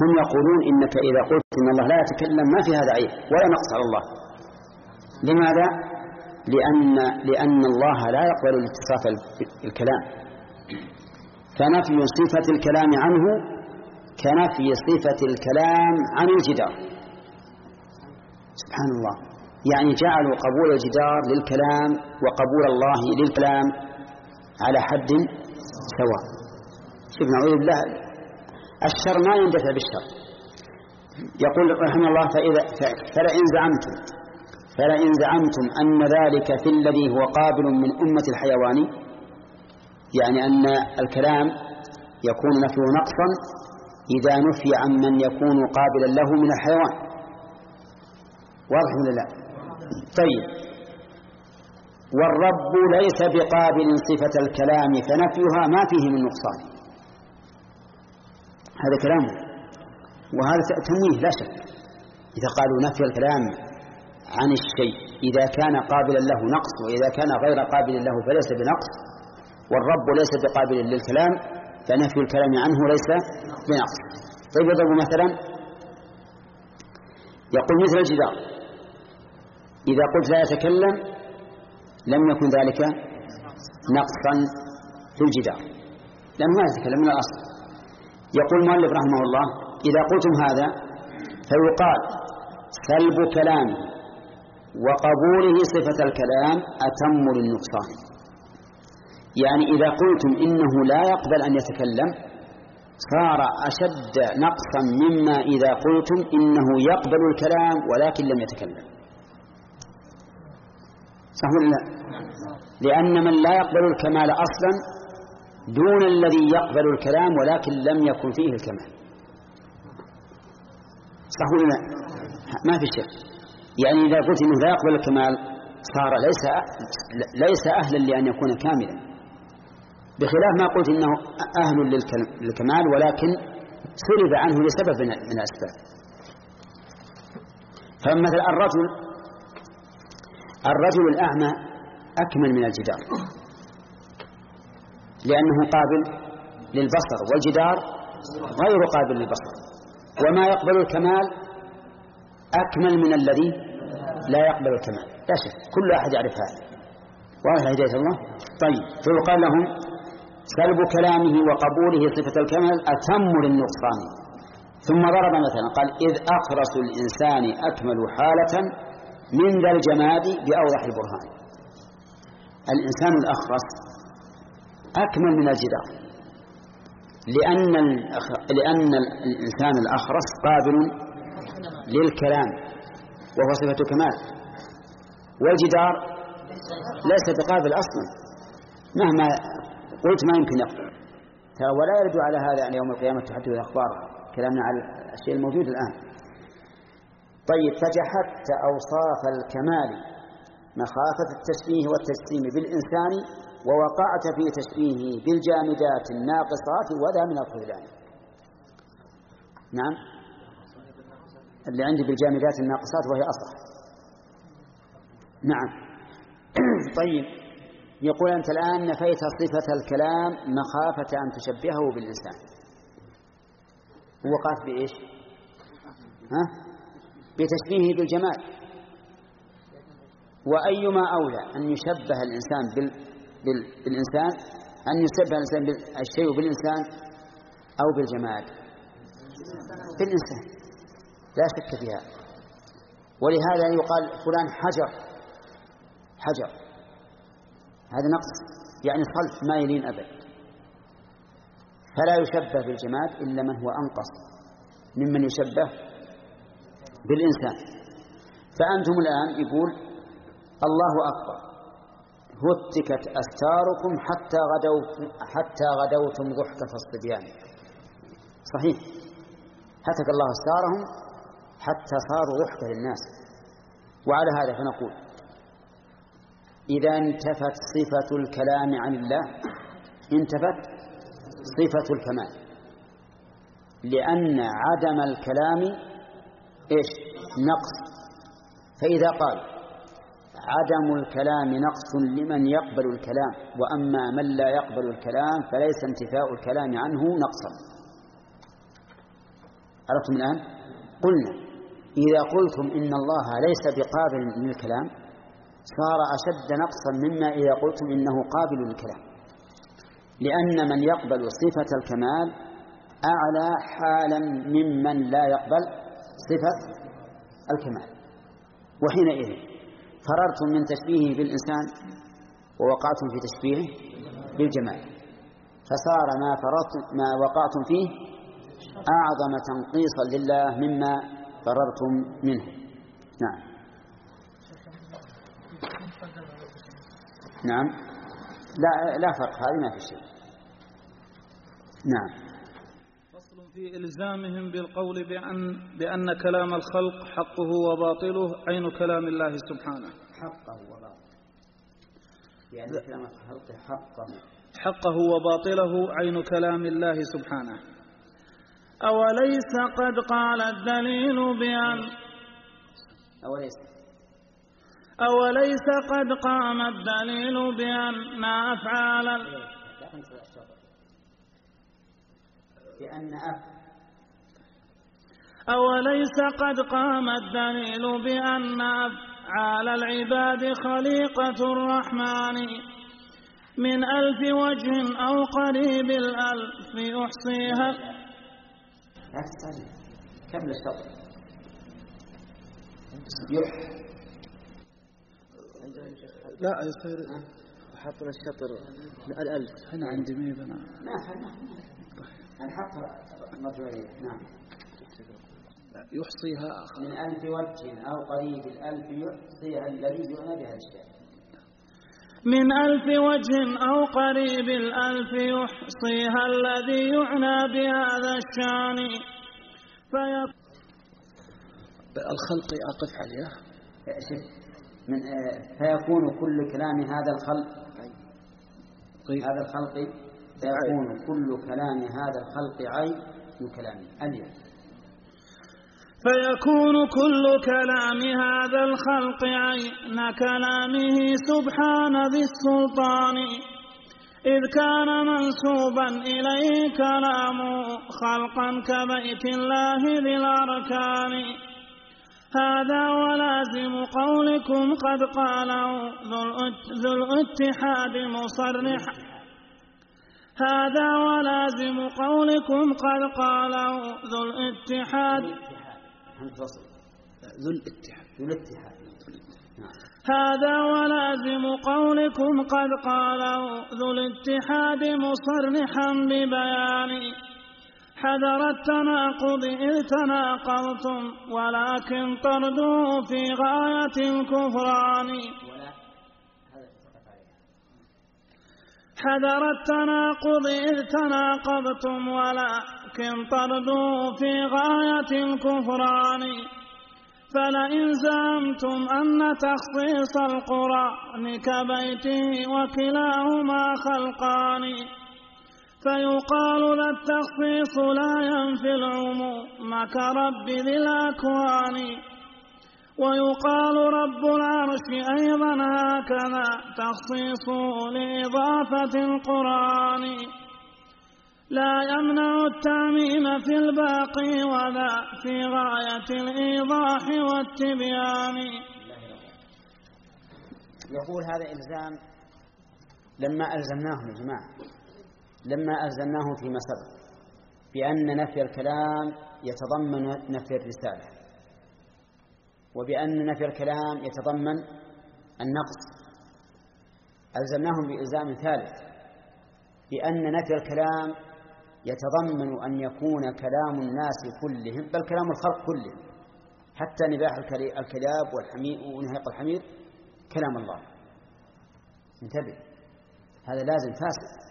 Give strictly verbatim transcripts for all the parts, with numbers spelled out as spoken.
هم يقولون إنك إذا قلت إن الله لا يتكلم ما في هذا عيب ولا نقص على الله. لماذا؟ لأن, لأن الله لا يقبل الاتصاف الكلام، فنفي صفة الكلام عنه كنفي صفة الكلام عن الجدار. سبحان الله، يعني جعلوا قبول الجدار للكلام وقبول الله للكلام على حد سواء. شوف نعوذ بالله، الشر ما يندفع بالشر. يقول رحمه الله فإذا فلئن زعمتم فلئن زعمتم أن ذلك في الذي هو قابل من أمة الحيوان، يعني أن الكلام يكون نفيه نقصا إذا نفي عن من يكون قابلا له من الحيوان. واضح ولا لا؟ طيب، والرب ليس بقابل صفة الكلام فنفيها ما فيه من نقصان. هذا كلامه، وهذا تمويه لا شك. إذا قالوا نفي الكلام عن الشيء إذا كان قابلا له نقص، وإذا كان غير قابل له فليس بنقص، والرب ليس بقابل للكلام فنفي الكلام عنه ليس بنقص. طيب، يضرب مثلا يقول مثل الجدار، إذا قلت لا يتكلم لم يكن ذلك نقصا في الجدار لأنه ما يتكلم من الأصل. يقول المؤلف رحمه الله إذا قلتم هذا فيقال سلب كلامه وقبوله صفة الكلام أتم للنقصان. يعني إذا قلتم إنه لا يقبل أن يتكلم صار أشد نقصا مما إذا قلتم إنه يقبل الكلام ولكن لم يتكلم. صح ولا لا؟ لأن من لا يقبل الكمال أصلا دون الذي يقبل الكلام ولكن لم يكن فيه الكمال. صح ولا لا؟ ما في شيء. يعني إذا قلت إنه لا يقبل الكمال صار ليس ليس أهلا لأن يكون كاملا، بخلاف ما قلت إنه أهل للكمال ولكن سلب عنه لسبب من الأسباب. فمثل الرجل الرجل الأعمى أكمل من الجدار لأنه قابل للبصر، والجدار غير قابل للبصر، وما يقبل الكمال أكمل من الذي لا يقبل الكمال. لا شك، كل أحد يعرف هذا. واضح هداية الله؟ طيب، فيقال لهم سلب كلامه وقبوله صفة الكمال أتم للنقصان. ثم ضرب مثلا قال إذ أخرس الإنسان أكمل حالة من ذا الجماد بأوضح البرهان. الإنسان الأخرس أكمل من الجدار لأن لأن الإنسان الأخرس قابل للكلام وهو صفة كمال، والجدار ليس بقابل أصلا، مهما قلت ما يمكن يقبل. ولا يرد على هذا أن يوم القيامة تحدث الأخبار، كلامنا على الشيء الموجود الآن. طيب، فجحدت أوصاف الكمال مخافة التشبيه والتجسيم بالإنسان ووقعت في تشبيهه بالجامدات الناقصات وذا من الخذلان. نعم، اللي عندي بالجامدات الناقصات وهي أصح. نعم. طيب، يقول أنت الآن نفيت صفة الكلام مخافة أن تشبهه بالإنسان، ووقعت بإيش؟ ها؟ بتشبيهه بالجمال. وأيما أولى أن يشبه الإنسان بال... بال... بالإنسان أن يشبه الإنسان بالشيء بالإنسان أو بالجمال؟ بالإنسان لا شك فيها. ولهذا يقال فلان حجر حجر، هذا نقص يعني صلف ما يلين أبد. فلا يشبه بالجمال إلا من هو أنقص ممن يشبه بالإنسان. فأنتم الآن يقول الله أكبر هتكت أستاركم حتى غدوت حتى غدوتم ضحكة الصبيان. صحيح، هتك الله أستارهم حتى صاروا ضحكة للناس. وعلى هذا فنقول إذا انتفت صفة الكلام عن الله انتفت صفة الكمال، لأن عدم الكلام إيش؟ نقص. فإذا قال عدم الكلام نقص لمن يقبل الكلام، وأما من لا يقبل الكلام فليس انتفاء الكلام عنه نقصا. عرفتم الآن؟ قلنا إذا قلتم إن الله ليس بقابل للكلام صار أشد نقصا مما إذا قلتم إنه قابل للكلام، لأن من يقبل صفة الكمال أعلى حالا ممن لا يقبل صفة الكمال. وحينئذ فررتم من تشبيهه بالإنسان ووقعتم في تشبيهه بالجمال، فصار ما فررتم ما وقعتم فيه أعظم تنقيصا لله مما فررتم منه. نعم نعم لا لا فرق، هذه ما في شيء. نعم. فصل في إلزامهم بالقول بأن بأن كلام الخلق حقه وباطله عين كلام الله سبحانه. حقه وباطله يعني كلام الخلق حقه حقه وباطله عين كلام الله سبحانه. أوليس قد قال الدليل بأن أوليس أوليس قد قام الدليل بأن أفعال بأن أف أوليس قد قام الدليل بأن أفعال العباد خليقة الرحمن من ألف وجه أو قريب الألف يحصيها. لا تستعجل كمل الشطر. يح لا يصير حط الشطر الألف هنا عندي مية أنا ما خلنا الحق مرجوعية. نعم. يحصيها من ألف وجه أو قريب الألف يحصيها الذي يعنى بها الشيء. من ألف وجه أو قريب الألف يحصيها الذي يعنى بهذا الشان. في الخلق أقف عليه من فيكون كل كلام هذا الخلق هذا الخلق فيكون كل كلام هذا الخلق عين من كلامه اليوم. فيكون كل كلام هذا الخلق عين كلامه سبحان ذي السلطان، إذ كان منسوبا إليه كلامه خلقا كبيت الله ذي الأركان. هذا ولازم قولكم قد قاله ذو الاتحاد مصرحا. هذا ولازم قولكم قد قاله ذو الاتحاد ذو الاتحاد ذو الاتحاد هذا ولازم قولكم قد قاله ذو الاتحاد مصرحا ببيان. حذر التناقض إذ تناقضتم ولكن طردوه في غاية الكفران. حذر التناقض إذ تناقضتم ولكن طردوه في غاية الكفران. فلئن زعمتم أن تخصيص القرآن كبيته وكلاهما خلقان، فيقال ذا التخصيص لا ينفي العموم كرب ذي الأكوان. ويقال رب العرش أيضا هكذا تخصيص لإضافة القرآن. لا يمنع التعميم في الباقي وذا في غاية الإيضاح والتبيان. يقول هذا إلزام لما ألزمناه يا جماعة لما ألزمناه فيما سبق بأن نفي الكلام يتضمن نفي الرسالة، وبأن نفي الكلام يتضمن النقص. ألزمناهم بإلزام ثالث بأن نفي الكلام يتضمن أن يكون كلام الناس كلهم بل كلام الخلق كلهم حتى نباح الكلاب والحمير ونهيق الحمير كلام الله. انتبه، هذا لازم فاسد.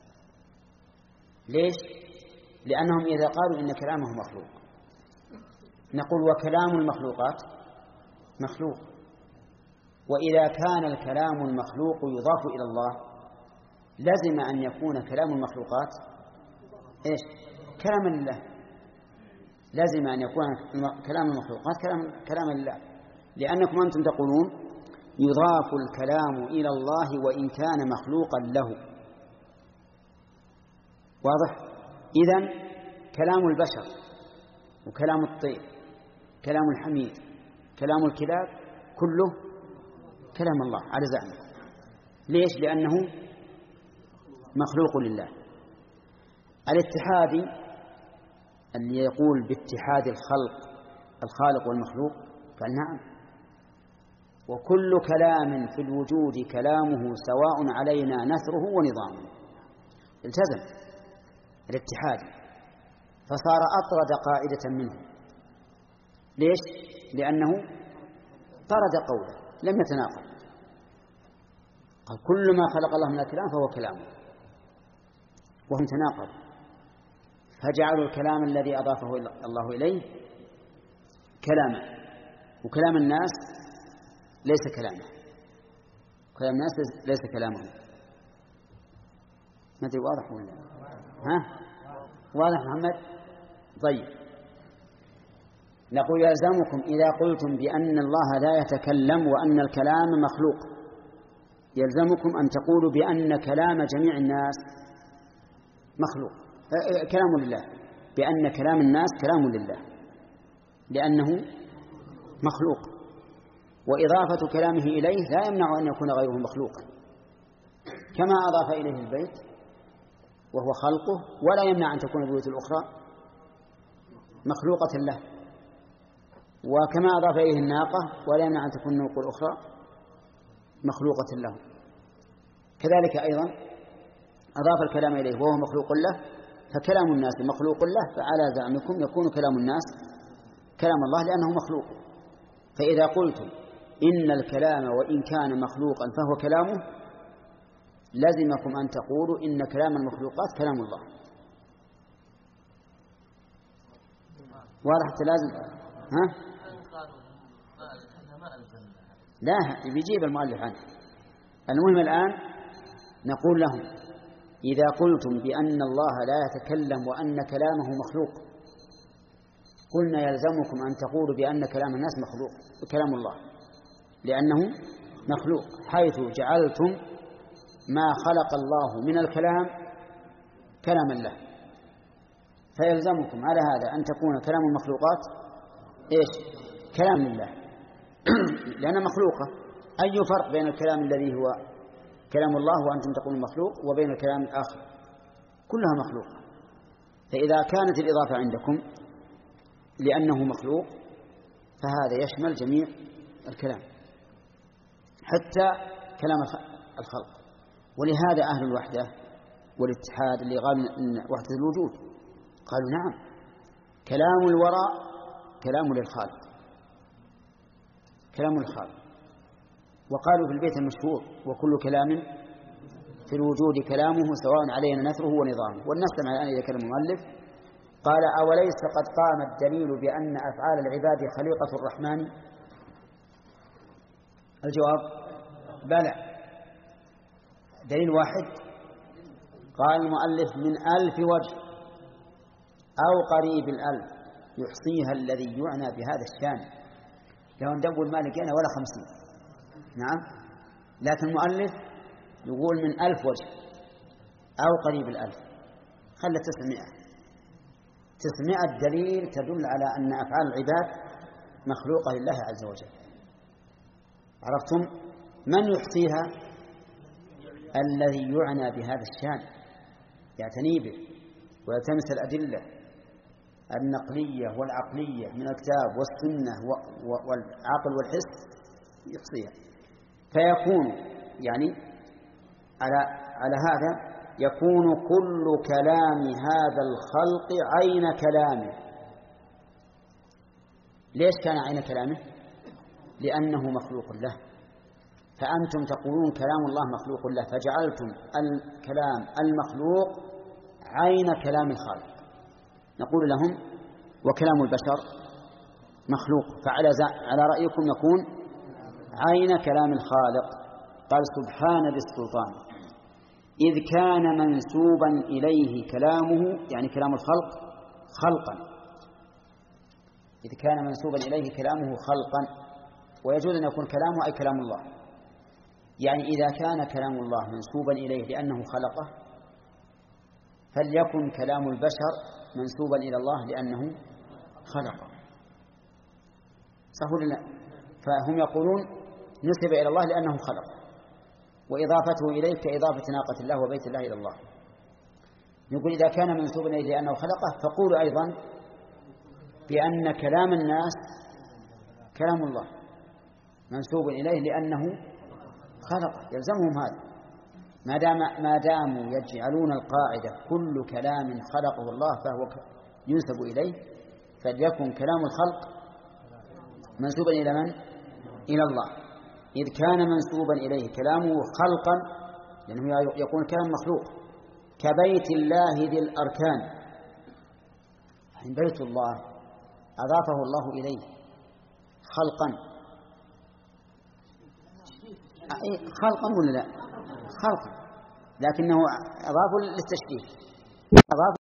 ليش؟ لأنهم إذا قالوا إن كلامه مخلوق نقول وكلام المخلوقات مخلوق، وإذا كان الكلام المخلوق يضاف إلى الله لازم أن يكون كلام المخلوقات إيش؟ كلام الله. لازم أن يكون كلام المخلوقات كلام كلام الله، لأنكم أنتم تقولون يضاف الكلام إلى الله وإن كان مخلوقا له. واضح؟ إذن كلام البشر وكلام الطير، كلام الحمير، كلام الكلاب، كله كلام الله على زعمه. ليش؟ لأنه مخلوق لله. الاتحادي اللي يقول باتحاد الخلق الخالق والمخلوق قال نعم، وكل كلام في الوجود كلامه سواء علينا نثره ونظامه. التزم الاتحادي فصار أطرد قاعدة منه. ليش؟ لأنه طرد قوله، لم يتناقض، قال كل ما خلق الله من الكلام فهو كلامه، وهم تناقض، فجعلوا الكلام الذي أضافه الله إليه كلاما، وكلام الناس ليس كلامه، كلام الناس ليس كلامه. ما أدري واضح ولا ها؟ واضح محمد؟ طيب، نقول يلزمكم إذا قلتم بأن الله لا يتكلم وأن الكلام مخلوق، يلزمكم أن تقولوا بأن كلام جميع الناس مخلوق، كلام لله، بأن كلام الناس كلام لله لأنه مخلوق، وإضافة كلامه إليه لا يمنع أن يكون غيره مخلوقا، كما أضاف إليه البيت وهو خلقه، ولا يمنع أن تكون البيوت الأخرى مخلوقة له، وكما أضاف إليه الناقة ولا يمنع أن تكون النوق الأخرى مخلوقة له. كذلك أيضا أضاف الكلام إليه وهو مخلوق له، فكلام الناس مخلوق له، فعلى زعمكم يكون كلام الناس كلام الله لأنه مخلوق. فإذا قلتم إن الكلام وإن كان مخلوقا فهو كلامه، لزمكم أن تقولوا إن كلام المخلوقات كلام الله. واضح التلازم؟ ها؟ لا، بيجيب المؤلف عنه. المهم الآن نقول لهم إذا قلتم بأن الله لا يتكلم وأن كلامه مخلوق، قلنا يلزمكم أن تقولوا بأن كلام الناس مخلوق كلام الله لأنه مخلوق، حيث جعلتم ما خلق الله من الكلام كلاما له، فيلزمكم على هذا أن تكون كلام المخلوقات إيش؟ كلام لله لأنها مخلوقة. أي فرق بين الكلام الذي هو كلام الله وأنتم تقولون مخلوق وبين الكلام الآخر؟ كلها مخلوقة. فإذا كانت الإضافة عندكم لأنه مخلوق فهذا يشمل جميع الكلام حتى كلام الخلق. ولهذا أهل الوحدة والاتحاد اللي قالوا إن وحدة الوجود قالوا نعم، كلام الوراء كلام للخالق، كلام الخالق. وقالوا في البيت المشهور وكل كلام في الوجود كلامه سواء علينا نثره ونظامه. والنسمع الآن إذا كان المؤلف قال أوليس قد قام الدليل بأن أفعال العباد خليقة الرحمن؟ الجواب بلى، دليل واحد. قال المؤلف من ألف وجه أو قريب الألف يحصيها الذي يعنى بهذا الشان. لو ندور ما لقينا ولا خمسين. نعم، لكن المؤلف يقول من ألف وجه أو قريب الألف، خلت تسعمائة. تسعمائة دليل تدل على أن أفعال العباد مخلوقة لله عز وجل. عرفتم؟ من يحصيها؟ الذي يعنى بهذا الشان، يعتني به ويلتمس الأدلة النقلية والعقلية من الكتاب والسنة والعقل والحس يحصيها. فيكون يعني على على هذا يكون كل كلام هذا الخلق عين كلامه. ليش كان عين كلامه؟ لأنه مخلوق له. فأنتم تقولون كلام الله مخلوق له، فجعلتم الكلام المخلوق عين كلام الخالق. نقول لهم وكلام البشر مخلوق، فعلى على رأيكم يكون عين كلام الخالق. قال سبحان ذي السلطان إذ كان منسوبا إليه كلامه، يعني كلام الخلق خلقا، إذ كان منسوبا إليه كلامه خلقا. ويجوز أن يكون كلامه أي كلام الله، يعني إذا كان كلام الله منسوبا إليه لأنه خلقه، فليكن كلام البشر منسوبا إلى الله لأنه خلق، صح ولا لا؟ فهم يقولون نسب إلى الله لأنه خلق، وإضافته إليه كإضافة ناقة الله وبيت الله إلى الله. يقول إذا كان منسوبا إليه لأنه خلقه فقولوا أيضا بأن كلام الناس كلام الله منسوب إليه لأنه خلقه، يلزمهم هذا. ما دام ما داموا يجعلون القاعدة كل كلام خلقه الله فهو ينسب إليه، فليكن كلام الخلق منسوبا إلى من؟ إلى الله، إذ كان منسوبا إليه كلامه خلقا، لأنه يقول كلام مخلوق كبيت الله ذي الأركان. بيت الله أضافه الله إليه خلقا، خلقا ولا لا؟ خلقا، لكنه أضافه للتشبيه، أضافه